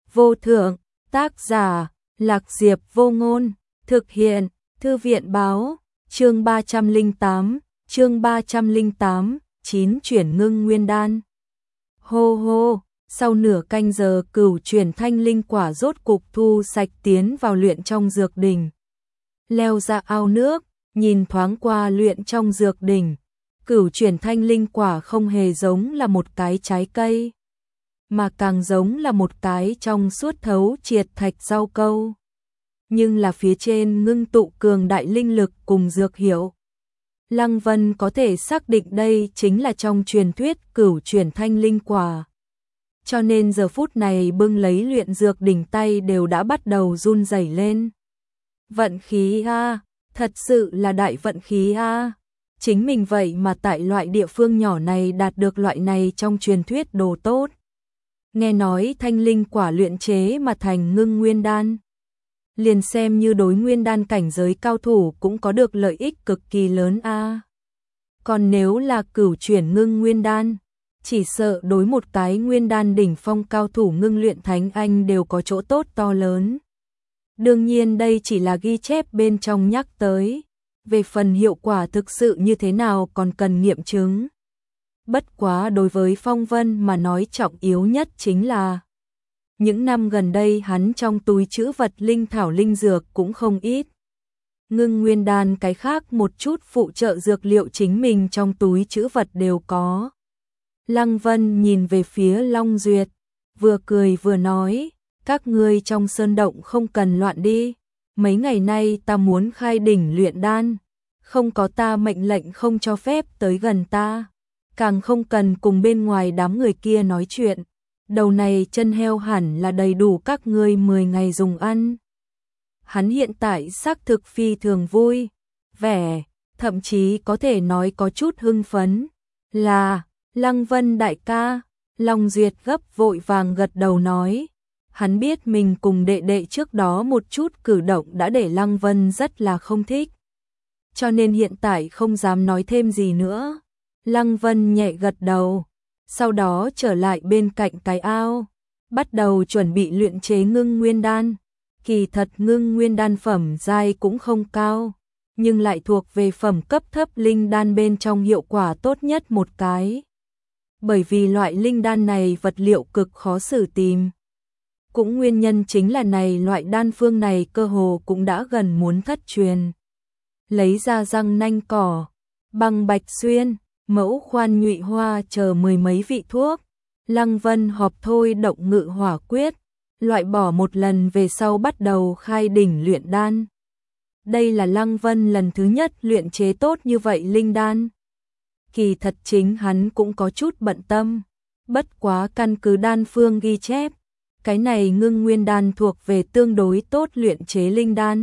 vô thượng, tác giả, Lạc Diệp Vô Ngôn, thực hiện, Thư viện báo, chương 308, 9 chuyển ngưng nguyên đan. Hô hô, sau nửa canh giờ Cửu chuyển thanh linh quả rốt cục thu sạch tiến vào luyện trong dược đỉnh. Leo ra ao nước, nhìn thoáng qua luyện trong dược đỉnh, Cửu chuyển thanh linh quả không hề giống là một cái trái cây, mà càng giống là một cái trong suốt thấu triệt thạch rau câu. Nhưng là phía trên ngưng tụ cường đại linh lực cùng dược hiệu. Lăng Vân có thể xác định đây chính là trong truyền thuyết Cửu chuyển thanh linh quả. Cho nên giờ phút này bưng lấy luyện dược đỉnh tay đều đã bắt đầu run rẩy lên. Vận khí a, thật sự là đại vận khí a. Chính mình vậy mà tại loại địa phương nhỏ này đạt được loại này trong truyền thuyết đồ tốt. Nghe nói thanh linh quả luyện chế mà thành ngưng nguyên đan, liền xem như đối nguyên đan cảnh giới cao thủ cũng có được lợi ích cực kỳ lớn a. Còn nếu là cửu chuyển ngưng nguyên đan, chỉ sợ đối một cái nguyên đan đỉnh phong cao thủ ngưng luyện thánh anh đều có chỗ tốt to lớn. Đương nhiên đây chỉ là ghi chép bên trong nhắc tới, về phần hiệu quả thực sự như thế nào còn cần nghiệm chứng. Bất quá đối với Phong Vân mà nói trọng yếu nhất chính là những năm gần đây hắn trong túi trữ vật linh thảo linh dược cũng không ít. Ngưng nguyên đan cái khác một chút phụ trợ dược liệu chính mình trong túi trữ vật đều có. Lăng Vân nhìn về phía Long Duyệt, vừa cười vừa nói, các ngươi trong sơn động không cần loạn đi, mấy ngày nay ta muốn khai đỉnh luyện đan, không có ta mệnh lệnh không cho phép tới gần ta, càng không cần cùng bên ngoài đám người kia nói chuyện, đầu này chân heo hẳn là đầy đủ các ngươi 10 ngày dùng ăn. Hắn hiện tại xác thực phi thường vui, vẻ, thậm chí có thể nói có chút hưng phấn, là Lăng Vân đại ca. Long Duyệt gấp vội vàng gật đầu nói, hắn biết mình cùng đệ đệ trước đó một chút cử động đã để Lăng Vân rất là không thích, cho nên hiện tại không dám nói thêm gì nữa. Lăng Vân nhẹ gật đầu, sau đó trở lại bên cạnh cái ao, bắt đầu chuẩn bị luyện chế ngưng nguyên đan. Kỳ thật ngưng nguyên đan phẩm giai cũng không cao, nhưng lại thuộc về phẩm cấp thấp linh đan bên trong hiệu quả tốt nhất một cái. Bởi vì loại linh đan này vật liệu cực khó xử tìm. Cũng nguyên nhân chính là này loại đan phương này cơ hồ cũng đã gần muốn thất truyền. Lấy ra răng nanh cỏ, băng bạch xuyên, mẫu khoan nhụy hoa chờ 10 mấy vị thuốc. Lăng Vân họp thôi động ngự hỏa quyết, loại bỏ một lần về sau bắt đầu khai đỉnh luyện đan. Đây là Lăng Vân lần thứ nhất luyện chế tốt như vậy linh đan. Kỳ thật chính hắn cũng có chút bận tâm, bất quá căn cứ đan phương ghi chép, cái này ngưng nguyên đan thuộc về tương đối tốt luyện chế linh đan.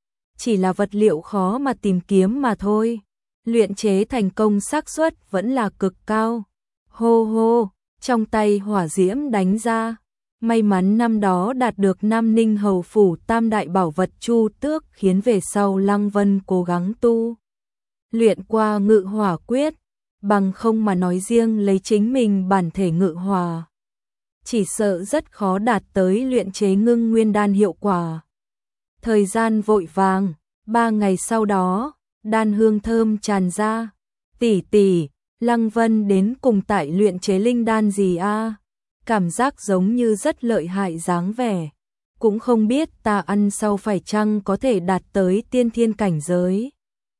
Chỉ là vật liệu khó mà tìm kiếm mà thôi, luyện chế thành công xác suất vẫn là cực cao. Hô hô, trong tay hỏa diễm đánh ra, may mắn năm đó đạt được Nam Ninh Hầu phủ tam đại bảo vật chu tước khiến về sau Lăng Vân cố gắng tu luyện qua ngự hỏa quyết, bằng không mà nói riêng lấy chính mình bản thể ngự hỏa, chỉ sợ rất khó đạt tới luyện chế ngưng nguyên đan hiệu quả. Thời gian vội vàng, 3 ngày sau đó, đan hương thơm tràn ra. Tỷ tỷ, Lăng Vân đến cùng tại luyện chế linh đan gì a? Cảm giác giống như rất lợi hại dáng vẻ. Cũng không biết ta ăn sau phải chăng có thể đạt tới tiên thiên cảnh giới.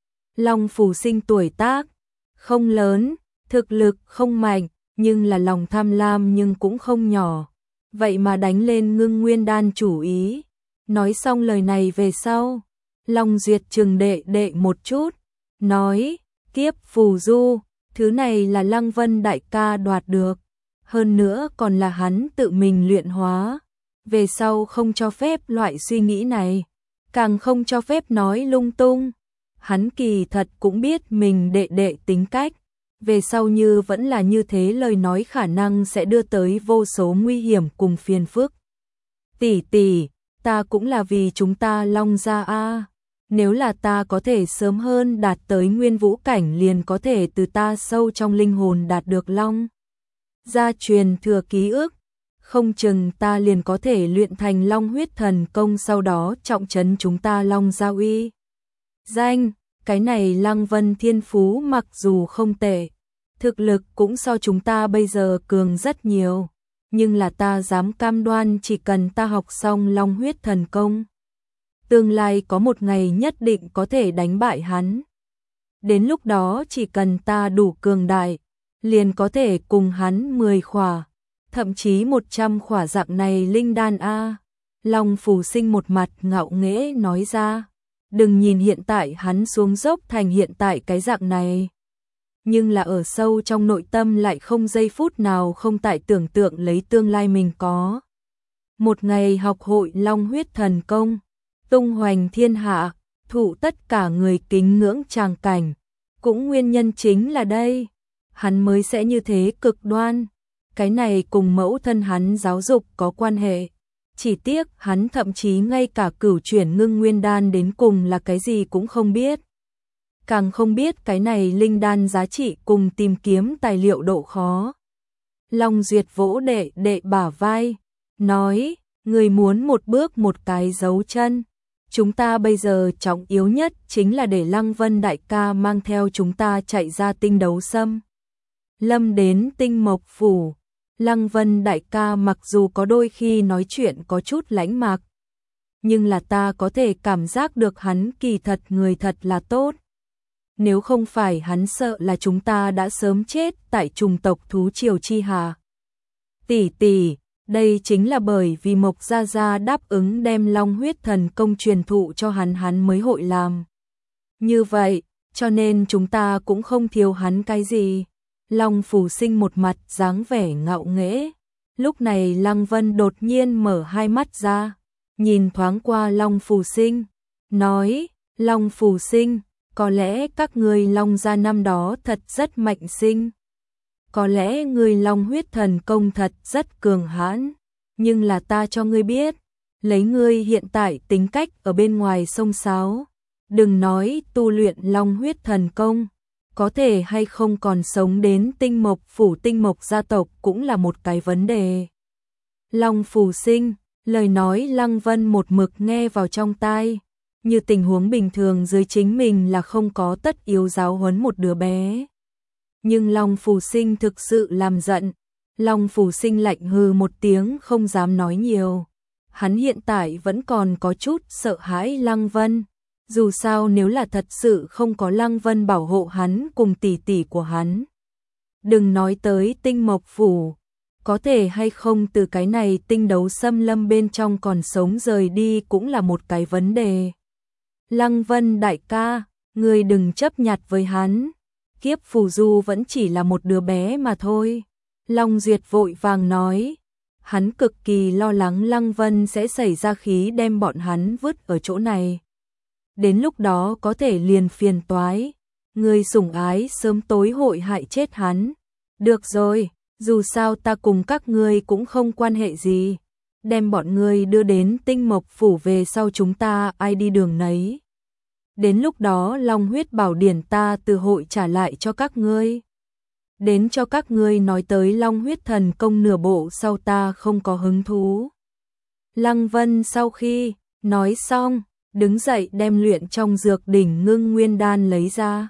Long Phù Sinh tuổi tác không lớn, thực lực không mạnh, nhưng là lòng tham lam nhưng cũng không nhỏ. Vậy mà đánh lên ngưng nguyên đan chủ ý. Nói xong lời này về sau, Long Duyệt chừng đệ đệ một chút, nói, kiếp phù du, thứ này là Lăng Vân đại ca đoạt được, hơn nữa còn là hắn tự mình luyện hóa, về sau không cho phép loại suy nghĩ này, càng không cho phép nói lung tung. Hắn kỳ thật cũng biết mình đệ đệ tính cách, về sau như vẫn là như thế lời nói khả năng sẽ đưa tới vô số nguy hiểm cùng phiền phức. Tỷ tỷ, ta cũng là vì chúng ta Long gia a. Nếu là ta có thể sớm hơn đạt tới nguyên vũ cảnh liền có thể từ ta sâu trong linh hồn đạt được Long gia truyền thừa ký ức, không chừng ta liền có thể luyện thành Long huyết thần công, sau đó trọng trấn chúng ta Long gia uy danh. Cái này Lăng Vân thiên phú mặc dù không tệ, thực lực cũng so chúng ta bây giờ cường rất nhiều, nhưng là ta dám cam đoan chỉ cần ta học xong Long huyết thần công, tương lai có một ngày nhất định có thể đánh bại hắn. Đến lúc đó chỉ cần ta đủ cường đại, liền có thể cùng hắn 10 khỏa, thậm chí 100 khỏa dạng này linh đan a. Long Phù Sinh một mặt ngạo nghễ nói ra, đừng nhìn hiện tại hắn xuống dốc thành hiện tại cái dạng này, nhưng là ở sâu trong nội tâm lại không giây phút nào không tại tưởng tượng lấy tương lai mình có một ngày học hội Long huyết thần công, tung hoành thiên hạ, thụ tất cả người kính ngưỡng tràng cảnh. Cũng nguyên nhân chính là đây, hắn mới sẽ như thế cực đoan. Cái này cùng mẫu thân hắn giáo dục có quan hệ. Chỉ tiếc hắn thậm chí ngay cả cửu chuyển ngưng nguyên đan đến cùng là cái gì cũng không biết. Càng không biết cái này linh đan giá trị cùng tìm kiếm tài liệu độ khó. Long Duyệt vỗ đệ đệ bả vai, nói, người muốn một bước một cái dấu chân. Chúng ta bây giờ trọng yếu nhất chính là để Lăng Vân đại ca mang theo chúng ta chạy ra tinh đấu xâm lâm đến tinh mộc phủ. Lăng Vân đại ca mặc dù có đôi khi nói chuyện có chút lãnh mạc, nhưng là ta có thể cảm giác được hắn kỳ thật người thật là tốt. Nếu không phải hắn sợ là chúng ta đã sớm chết tại trùng tộc thú triều chi hà. Tỷ tỷ, đây chính là bởi vì Mộc Gia Gia đáp ứng đem Long huyết thần công truyền thụ cho hắn mới hội làm. Như vậy, cho nên chúng ta cũng không thiếu hắn cái gì. Long Phù Sinh một mặt dáng vẻ ngạo nghễ. Lúc này Lăng Vân đột nhiên mở hai mắt ra, nhìn thoáng qua Long Phù Sinh, nói, Long Phù Sinh, có lẽ các ngươi Long gia năm đó thật rất mạnh sinh. Có lẽ ngươi Long huyết thần công thật rất cường hãn, nhưng là ta cho ngươi biết, lấy ngươi hiện tại tính cách ở bên ngoài sông sáo, đừng nói tu luyện Long huyết thần công, có thể hay không còn sống đến tinh mộc phủ tinh mộc gia tộc cũng là một cái vấn đề. Long Phù Sinh, lời nói Lăng Vân một mực nghe vào trong tai, như tình huống bình thường dưới chính mình là không có tất yếu giáo huấn một đứa bé. Nhưng Long Phù Sinh thực sự làm giận, Long Phù Sinh lạnh hừ một tiếng không dám nói nhiều. Hắn hiện tại vẫn còn có chút sợ hãi Lăng Vân, dù sao nếu là thật sự không có Lăng Vân bảo hộ hắn cùng tỷ tỷ của hắn. Đừng nói tới tinh mộc phủ, có thể hay không từ cái này tinh đấu xâm lâm bên trong còn sống rời đi cũng là một cái vấn đề. Lăng Vân đại ca, ngươi đừng chấp nhặt với hắn. Kiếp phù du vẫn chỉ là một đứa bé mà thôi. Long Duyệt vội vàng nói. Hắn cực kỳ lo lắng Lăng Vân sẽ xảy ra khí đem bọn hắn vứt ở chỗ này. Đến lúc đó có thể liền phiền toái. Người sủng ái sớm tối hội hại chết hắn. Được rồi, dù sao ta cùng các ngươi cũng không quan hệ gì. Đem bọn ngươi đưa đến tinh mộc phủ về sau chúng ta ai đi đường nấy. Đến lúc đó Long huyết bảo điển ta từ hội trả lại cho các ngươi. Đến cho các ngươi nói tới Long huyết thần công nửa bộ sau ta không có hứng thú. Lăng Vân sau khi nói xong, đứng dậy đem luyện trong dược đỉnh ngưng nguyên đan lấy ra.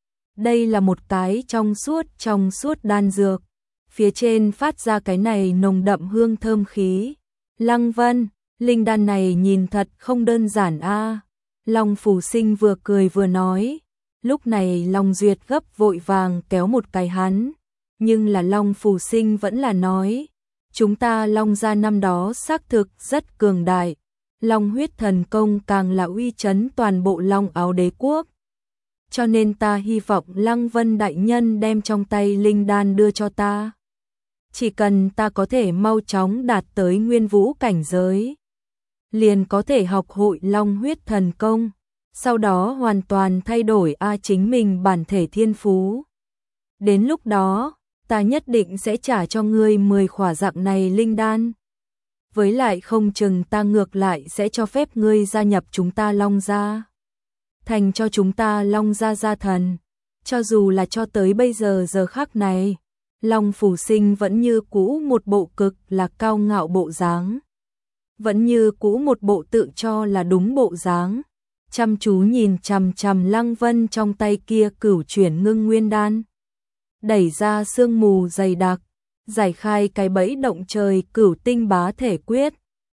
Đây là một cái trong suốt đan dược. Phía trên phát ra cái này nồng đậm hương thơm khí. Lăng Vân, linh đan này nhìn thật không đơn giản a. Long Phù Sinh vừa cười vừa nói. Lúc này Long Duyệt gấp vội vàng kéo một cái hắn. Nhưng là Long Phù Sinh vẫn là nói. Chúng ta Long gia năm đó xác thực rất cường đại. Long huyết thần công càng là uy chấn toàn bộ Long Áo đế quốc. Cho nên ta hy vọng Lăng Vân đại nhân đem trong tay linh đan đưa cho ta. Chỉ cần ta có thể mau chóng đạt tới nguyên vũ cảnh giới, liền có thể học hội Long huyết thần công, sau đó hoàn toàn thay đổi chính mình bản thể thiên phú. Đến lúc đó, ta nhất định sẽ trả cho ngươi 10 khỏa dạng này linh đan. Với lại không chừng ta ngược lại sẽ cho phép ngươi gia nhập chúng ta Long gia, thành cho chúng ta Long gia gia thần. Cho dù là cho tới bây giờ giờ khắc này, Long Phù Sinh vẫn như cũ một bộ cực là cao ngạo bộ dáng. Vẫn như cũ một bộ tự cho là đúng bộ dáng. Chăm chú nhìn chằm chằm Lăng Vân trong tay kia Cửu Chuyển Ngưng Nguyên Đan. Đẩy ra sương mù dày đặc, giải khai cái bẫy động trời Cửu Tinh Bá Thể Quyết.